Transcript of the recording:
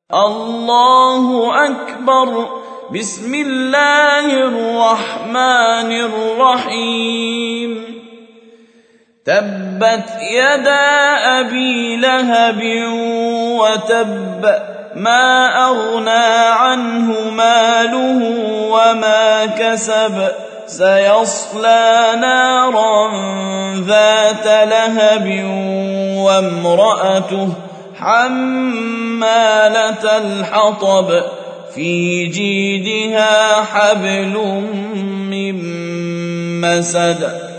الله أكبر. بسم الله الرحمن الرحيم. تبت يدا أبي لهب وتب، ما أغنى عنه ماله وما كسب، سيصلى نارا ذات لهب وامرأته حمالة الحطب، في جيدها حبل من مسد.